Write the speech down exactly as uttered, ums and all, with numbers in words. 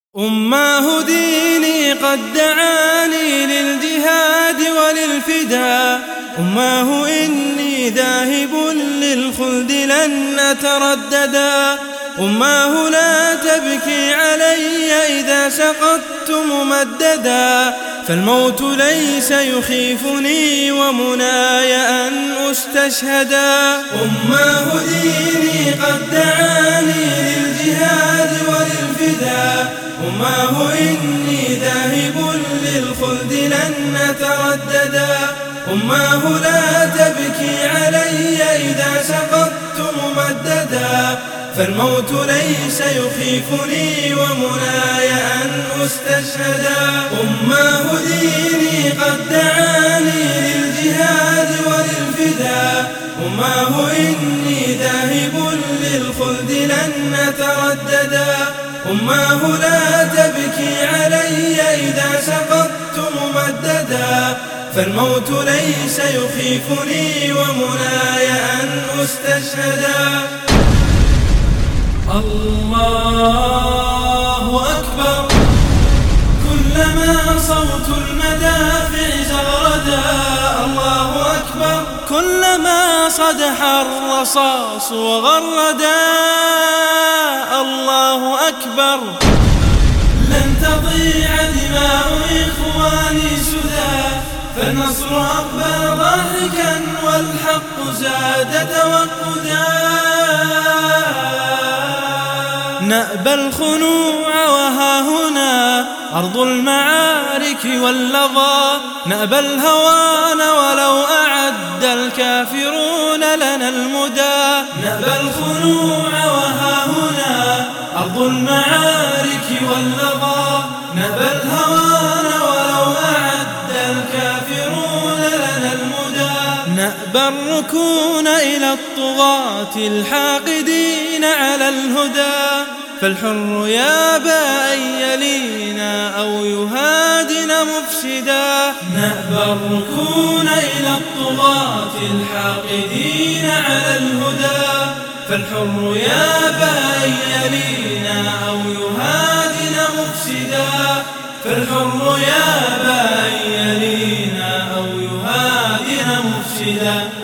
أماه ديني قد دعاني للجهاد وللفداء. أماه إني ذاهب للخلد لن أترددا. أماه لا تبكي علي إذا سقطت ممددا، فالموت ليس يخيفني ومناي أن أستشهدا. أماه ديني قد دعاني للجهاد وللفداء. أماه إني ذاهب للخلد لن أترددا. أماه لا تبكي علي إذا سقطت ممددا، فالموت ليس يخيفني ومناي أن أستشهدا. أماه ديني قد دعاني للجهاد وللفداء. أماه إني ذاهب للخلد لن أترددا. أماه لا تبكي علي إذا سقطت ممددا، فالموت ليس يخيفني ومناي أن أستشهدا. الله أكبر، كلما صوت المدافع زغردا. الله أكبر، كلما صدح الرصاص وغردا. الله أكبر، لن تضيع دماء إخواني سدى، فالنصر أقبل ضاحكا والحق زاد توقدا. نأبى الخنوع وها هنا أرض المعارك واللظى. نأبى الهوان ولو أعد الكافرون لنا المدى. نأبى الخنوع وها هنا أرض المعارك واللظى. نأبى الهوان ولو أعد الكافرون لنا المدى. نأبى الركون إلى الطغاة الحاقدين على الهدى، فالحر يابى أن يلينا أو يهادنا مفسدا. نأبى الركون إلى الطغاة الحاقدين على الهدى، فالحر يابى أن يلينا أو يهادنا مفسدا. فالحر يابى أن يلينا أو يهادنا مفسدا.